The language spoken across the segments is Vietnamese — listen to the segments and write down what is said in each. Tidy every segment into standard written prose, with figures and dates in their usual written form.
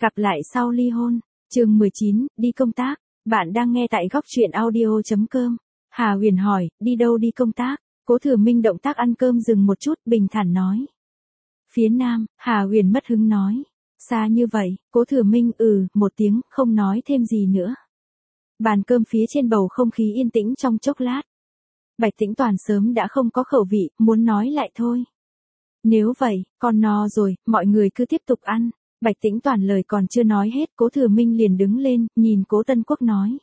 Cặp lại sau ly hôn. Chương 19, đi công tác. Bạn đang nghe tại góc truyện audio.com. Hà Huyền hỏi, đi đâu đi công tác? Cố Thừa Minh động tác ăn cơm dừng một chút, bình thản nói. Phía Nam. Hà Huyền mất hứng nói. Xa như vậy. Cố Thừa Minh một tiếng, không nói thêm gì nữa. Bàn cơm phía trên bầu không khí yên tĩnh trong chốc lát. Bạch Tĩnh Toàn sớm đã không có khẩu vị, muốn nói lại thôi. Nếu vậy, con no rồi, mọi người cứ tiếp tục ăn. Bạch Tĩnh Toàn lời còn chưa nói hết, Cố Thừa Minh liền đứng lên, nhìn Cố Tân Quốc nói.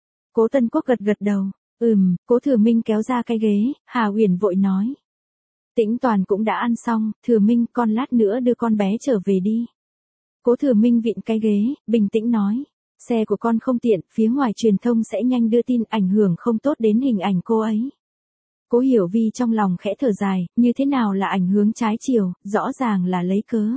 Cố Tân Quốc gật gật đầu. Cố Thừa Minh kéo ra cái ghế, Hà Huyền vội nói. Tĩnh Toàn cũng đã ăn xong, Thừa Minh con lát nữa đưa con bé trở về đi. Cố Thừa Minh vịn cái ghế, bình tĩnh nói. Xe của con không tiện, phía ngoài truyền thông sẽ nhanh đưa tin, ảnh hưởng không tốt đến hình ảnh cô ấy. Cố Hiểu Vi trong lòng khẽ thở dài, như thế nào là ảnh hưởng trái chiều, rõ ràng là lấy cớ.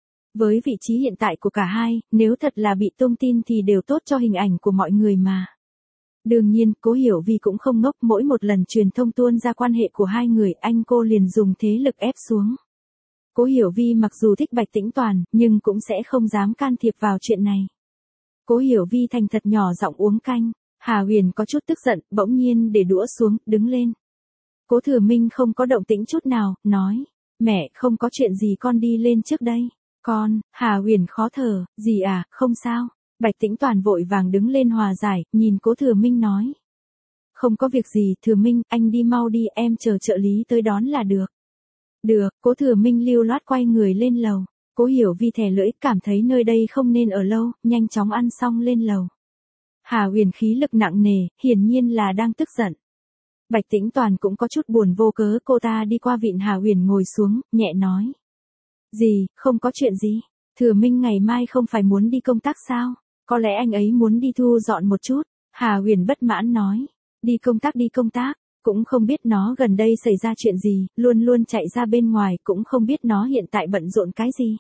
Với vị trí hiện tại của cả hai, nếu thật là bị tung tin thì đều tốt cho hình ảnh của mọi người mà. Đương nhiên, Cố Hiểu Vi cũng không ngốc, mỗi một lần truyền thông tuôn ra quan hệ của hai người, cô liền dùng thế lực ép xuống. Cố Hiểu Vi mặc dù thích Bạch Tĩnh Toàn, nhưng cũng sẽ không dám can thiệp vào chuyện này. Cố Hiểu Vi thành thật nhỏ giọng uống canh. Hà Huyền có chút tức giận, bỗng nhiên để đũa xuống, đứng lên. Cố Thừa Minh không có động tĩnh chút nào, nói. Mẹ, không có chuyện gì, con đi lên trước đây. Con. Hà Huyền khó thở. Gì à, không sao. Bạch Tĩnh Toàn vội vàng đứng lên hòa giải, nhìn Cố Thừa Minh nói. Không có việc gì, Thừa Minh, anh đi mau đi, em chờ trợ lý tới đón là được. Được. Cố Thừa Minh lưu loát quay người lên lầu. Cố Hiểu Vi thè lưỡi, cảm thấy nơi đây không nên ở lâu, nhanh chóng ăn xong lên lầu. Hà Huyền khí lực nặng nề, hiển nhiên là đang tức giận. Bạch Tĩnh Toàn cũng có chút buồn vô cớ, cô ta đi qua vịn Hà Huyền ngồi xuống, nhẹ nói. Gì, không có chuyện gì. Thừa Minh ngày mai không phải muốn đi công tác sao? Có lẽ anh ấy muốn đi thu dọn một chút. Hà Huyền bất mãn nói. Đi công tác. Cũng không biết nó gần đây xảy ra chuyện gì, luôn luôn chạy ra bên ngoài, cũng không biết nó hiện tại bận rộn cái gì.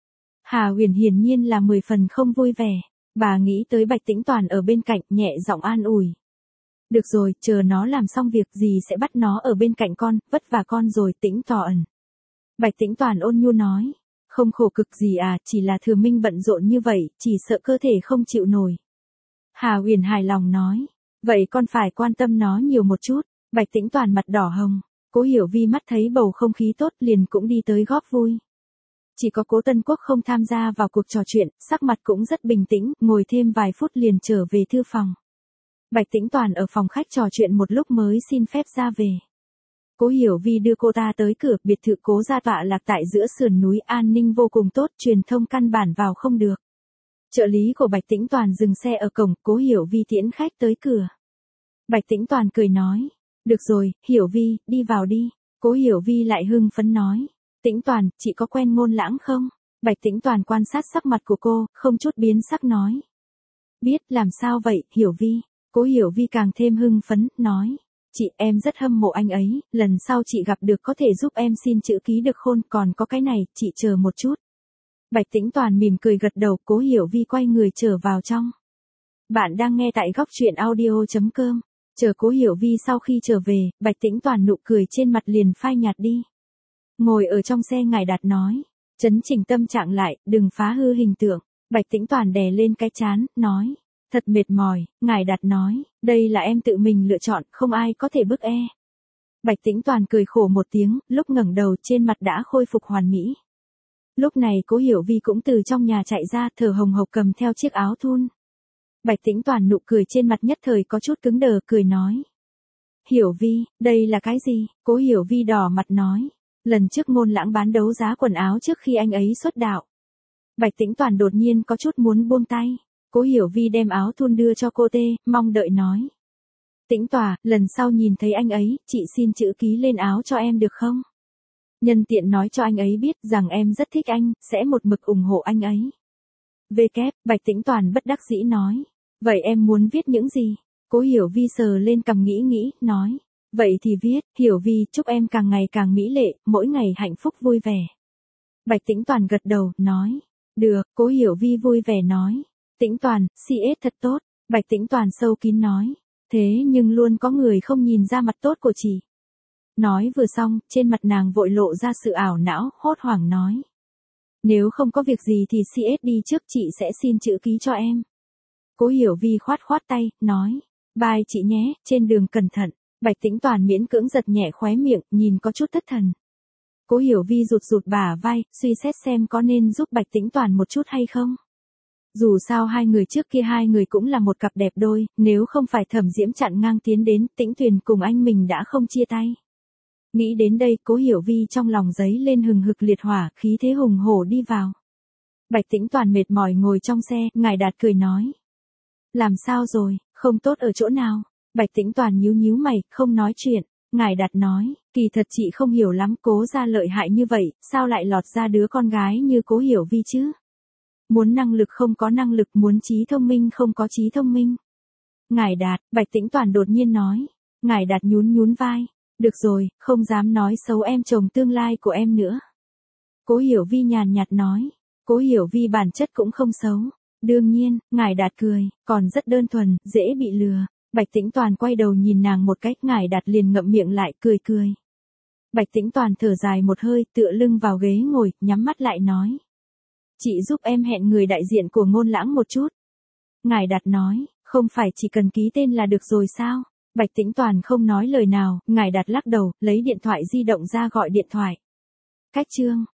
Hà Huyền hiển nhiên là 10 phần không vui vẻ. Bà nghĩ tới Bạch Tĩnh Toàn ở bên cạnh, nhẹ giọng an ủi. Được rồi, chờ nó làm xong việc gì sẽ bắt nó ở bên cạnh con, vất vả con rồi, Tĩnh Toàn. Bạch Tĩnh Toàn ôn nhu nói. Không khổ cực gì à, chỉ là Thừa Minh bận rộn như vậy, chỉ sợ cơ thể không chịu nổi. Hà Huyền hài lòng nói. Vậy con phải quan tâm nó nhiều một chút. Bạch Tĩnh Toàn mặt đỏ hồng. Cố Hiểu Vi mắt thấy bầu không khí tốt liền cũng đi tới góp vui. Chỉ có Cố Tân Quốc không tham gia vào cuộc trò chuyện, sắc mặt cũng rất bình tĩnh, ngồi thêm vài phút liền trở về thư phòng. Bạch Tĩnh Toàn ở phòng khách trò chuyện một lúc mới xin phép ra về. Cố Hiểu Vi đưa cô ta tới cửa, biệt thự Cố gia tọa lạc tại giữa sườn núi, an ninh vô cùng tốt, truyền thông căn bản vào không được. Trợ lý của Bạch Tĩnh Toàn dừng xe ở cổng, Cố Hiểu Vi tiễn khách tới cửa. Bạch Tĩnh Toàn cười nói. Được rồi, Hiểu Vi, đi vào đi. Cố Hiểu Vi lại hưng phấn nói. Tĩnh Toàn, chị có quen Ngôn Lãng không? Bạch Tĩnh Toàn quan sát sắc mặt của cô, không chút biến sắc nói. Biết, làm sao vậy, Hiểu Vi? Cố Hiểu Vi càng thêm hưng phấn, nói. Chị, em rất hâm mộ anh ấy, lần sau chị gặp được có thể giúp em xin chữ ký được không, còn có cái này, chị chờ một chút. Bạch Tĩnh Toàn mỉm cười gật đầu, Cố Hiểu Vi quay người trở vào trong. Bạn đang nghe tại góc truyện audio.com. Chờ Cố Hiểu Vi sau khi trở về, Bạch Tĩnh Toàn nụ cười trên mặt liền phai nhạt đi. Ngồi ở trong xe Ngài Đạt nói. Chấn chỉnh tâm trạng lại, đừng phá hư hình tượng. Bạch Tĩnh Toàn đè lên cái trán, nói. Thật mệt mỏi, Ngài Đạt nói. Đây là em tự mình lựa chọn, không ai có thể bức e. Bạch Tĩnh Toàn cười khổ một tiếng, lúc ngẩng đầu trên mặt đã khôi phục hoàn mỹ. Lúc này Cố Hiểu Vi cũng từ trong nhà chạy ra, thở hồng hộc cầm theo chiếc áo thun. Bạch Tĩnh Toàn nụ cười trên mặt nhất thời có chút cứng đờ, cười nói. Hiểu Vi, đây là cái gì? Cố Hiểu Vi đỏ mặt nói. Lần trước Ngôn Lãng bán đấu giá quần áo trước khi anh ấy xuất đạo. Bạch Tĩnh Toàn đột nhiên có chút muốn buông tay. Cố Hiểu Vi đem áo thun đưa cho cô tê, mong đợi nói. Tĩnh Tòa, lần sau nhìn thấy anh ấy, chị xin chữ ký lên áo cho em được không? Nhân tiện nói cho anh ấy biết rằng em rất thích anh, sẽ một mực ủng hộ anh ấy. Bạch Tĩnh Toàn bất đắc dĩ nói. Vậy em muốn viết những gì? Cố Hiểu Vi sờ lên cằm nghĩ, nói. Vậy thì viết, Hiểu Vi, chúc em càng ngày càng mỹ lệ, mỗi ngày hạnh phúc vui vẻ. Bạch Tĩnh Toàn gật đầu, nói. Được, Cố Hiểu Vi vui vẻ nói. Tĩnh Toàn, CS thật tốt. Bạch Tĩnh Toàn sâu kín nói. Thế nhưng luôn có người không nhìn ra mặt tốt của chị. Nói vừa xong, trên mặt nàng vội lộ ra sự ảo não, hốt hoảng nói. Nếu không có việc gì thì CS đi trước, chị sẽ xin chữ ký cho em. Cố Hiểu Vi khoát khoát tay, nói. Bye chị nhé, trên đường cẩn thận. Bạch Tĩnh Toàn miễn cưỡng giật nhẹ khóe miệng, nhìn có chút thất thần. Cố Hiểu Vi rụt rụt bả vai, suy xét xem có nên giúp Bạch Tĩnh Toàn một chút hay không. Dù sao hai người trước kia hai người cũng là một cặp đẹp đôi, nếu không phải Thẩm Diễm chặn ngang tiến đến, Tĩnh Tuyền cùng anh mình đã không chia tay. Nghĩ đến đây, Cố Hiểu Vi trong lòng giấy lên hừng hực liệt hỏa, khí thế hùng hổ đi vào. Bạch Tĩnh Toàn mệt mỏi ngồi trong xe, Ngải Đạt cười nói. Làm sao rồi, không tốt ở chỗ nào? Bạch Tĩnh Toàn nhíu nhíu mày, không nói chuyện. Ngải Đạt nói, kỳ thật chị không hiểu lắm Cố gia lợi hại như vậy, sao lại lọt ra đứa con gái như Cố Hiểu Vi chứ? Muốn năng lực không có năng lực, muốn trí thông minh không có trí thông minh. Ngải Đạt, Bạch Tĩnh Toàn đột nhiên nói. Ngải Đạt nhún nhún vai. Được rồi, không dám nói xấu em chồng tương lai của em nữa. Cố Hiểu Vi nhàn nhạt nói. Cố Hiểu Vi bản chất cũng không xấu. Đương nhiên, Ngải Đạt cười, còn rất đơn thuần, dễ bị lừa. Bạch Tĩnh Toàn quay đầu nhìn nàng một cách, Ngải Đạt liền ngậm miệng lại, cười cười. Bạch Tĩnh Toàn thở dài một hơi, tựa lưng vào ghế ngồi, nhắm mắt lại nói. Chị giúp em hẹn người đại diện của Ngôn Lãng một chút. Ngải Đạt nói, không phải chỉ cần ký tên là được rồi sao? Bạch Tĩnh Toàn không nói lời nào, Ngải Đạt lắc đầu, lấy điện thoại di động ra gọi điện thoại. Cách chương